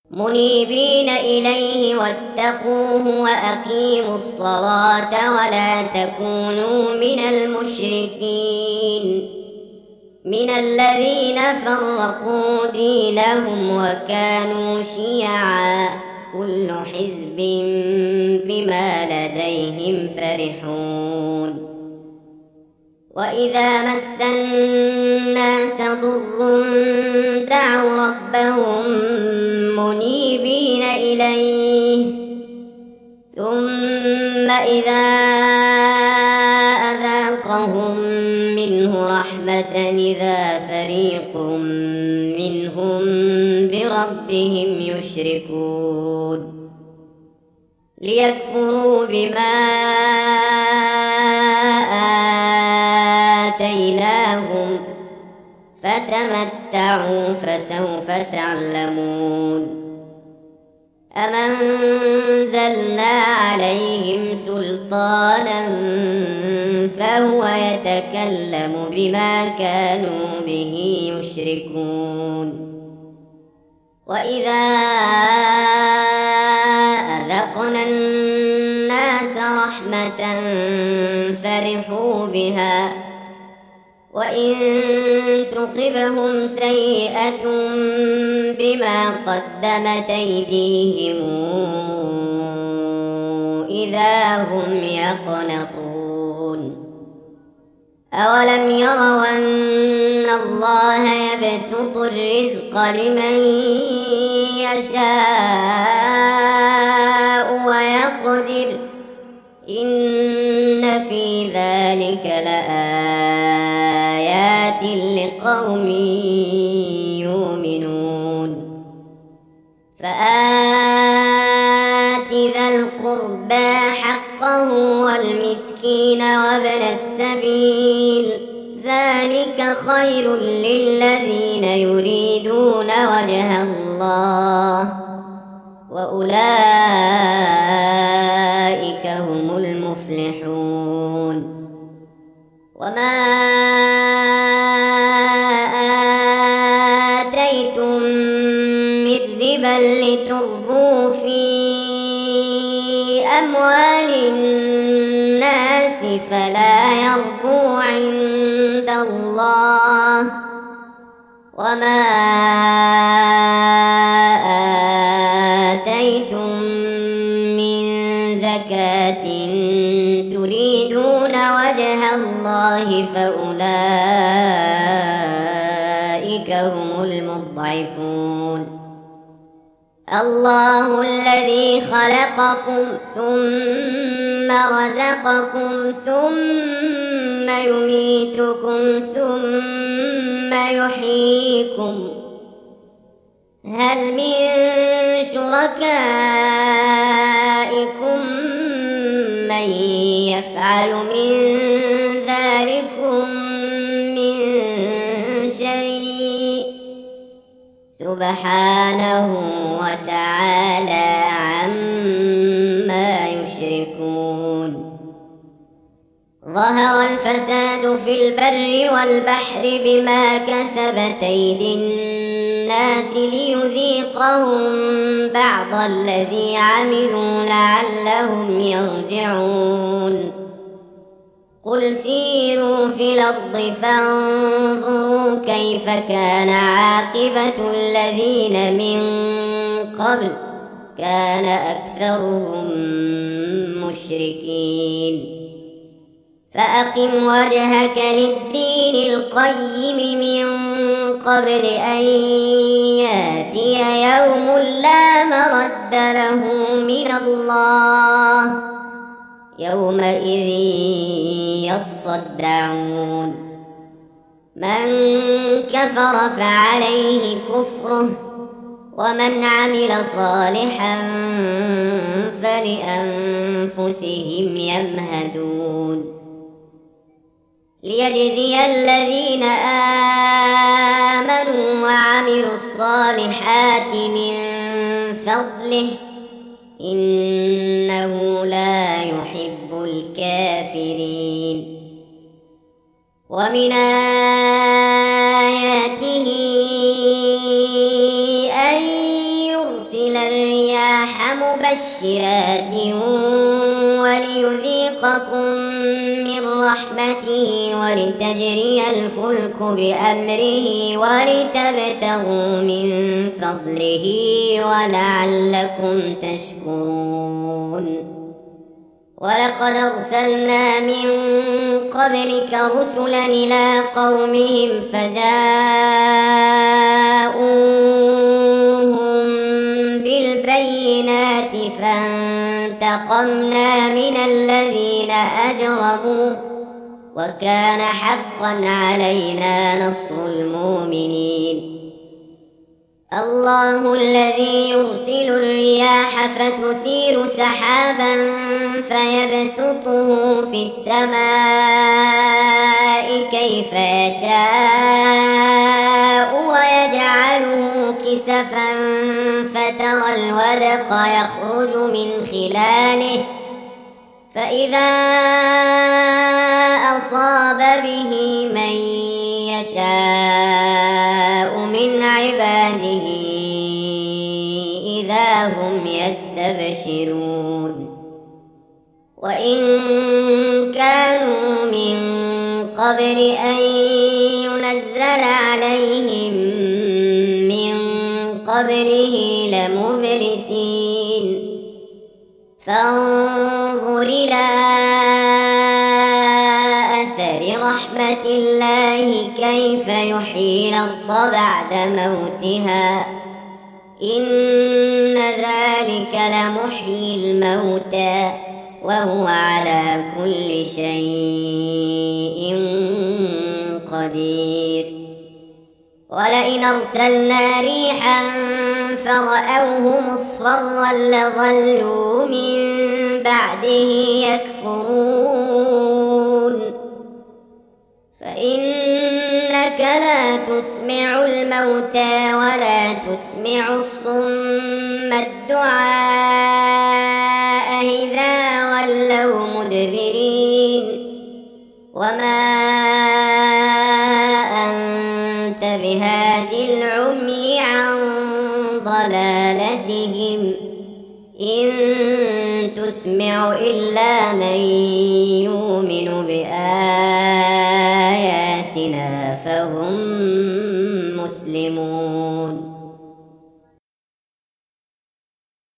منيبين إليه واتقوه وأقيموا الصلاة ولا تكونوا من المشركين من الذين فرقوا دينهم وكانوا شيعا كل حزب بما لديهم فرحون وإذا مس الناس ضر دعوا ربهم منيبين إليه ثم إذا أذاقهم منه رحمة إذا فريق منهم بربهم يشركون ليكفروا بما آتيناهم فتمتعوا فسوف تعلمون أم أنزلنا عليهم سلطانا فهو يتكلم بما كانوا به يشركون وإذا أذقنا الناس رحمة فرحوا بها وإن تصبهم سيئة بما قدمت أيديهم إذا هم يقنطون أولم يروا أن الله يبسط الرزق لمن يشاء ويقدر إن في ذلك لآيات لقوم يؤمنون فآت ذا القربى حقه والمسكين وابن السبيل ذلك خير للذين يريدون وجه الله وأولئك هم المفلحون وما آتيتم من ربا لتربوا في أموال الناس فلا يربو عند الله وما آتيتم من زكاة تريدون وجه الله فأولئك هم المضعفون الله الذي خلقكم ثم رزقكم ثم يميتكم ثم يحييكم هل من شركائكم من يفعل من ذلكم من شيء سبحانه وتعالى عما يشركون ظهر الفساد في البر والبحر بما كسبت أيدي الناس ليذيقهم بعض الذي عملوا لعلهم يرجعون قل سيروا في الأرض فانظروا كيف كان عاقبة الذين من قبل كان أكثرهم مشركين فأقم وجهك للدين القيم من قبل أن يأتي يوم لا مرد له من الله يومئذ يصدعون من كفر فعليه كفره ومن عمل صالحا فلأنفسهم يمهدون ليجزي الذين آمنوا وعملوا الصالحات من فضله إنه لا يحب الكافرين ومن آياته أن يرسل ليرسل الرياح مبشرات وليذيقكم من رحمته ولتجري الفلك بأمره ولتبتغوا من فضله ولعلكم تشكرون ولقد أرسلنا من قبلك رسلا إلى قومهم فجاءوهم بالبينات فانتقمنا من الذين أجرموا وكان حقا علينا نصر المؤمنين الله الذي يرسل الرياح فتثير سحابا فيبسطه في السماء كيف يشاء ويجعله كسفا فترى الودق يخرج من خلاله فإذا أصاب به من يشاء من عباده إذا هم يستبشرون وإن كانوا من قبل أن ينزل عليهم من قبله لمبلسين فانظر إلى أثر رحمة الله كيف يحيي الأرض بعد موتها إن ذلك لمحيي الموتى وهو على كل شيء قدير ولئن أرسلنا ريحا فرأوه مصفرا لظلوا من بعده يكفرون فإنك لا تسمع الموتى ولا تسمع الصم الدعاء إذا ولوا مدبرين وما أنت بهاد العمي عن ضلالتهم إن تسمع إلا من يؤمن بآياتنا فهم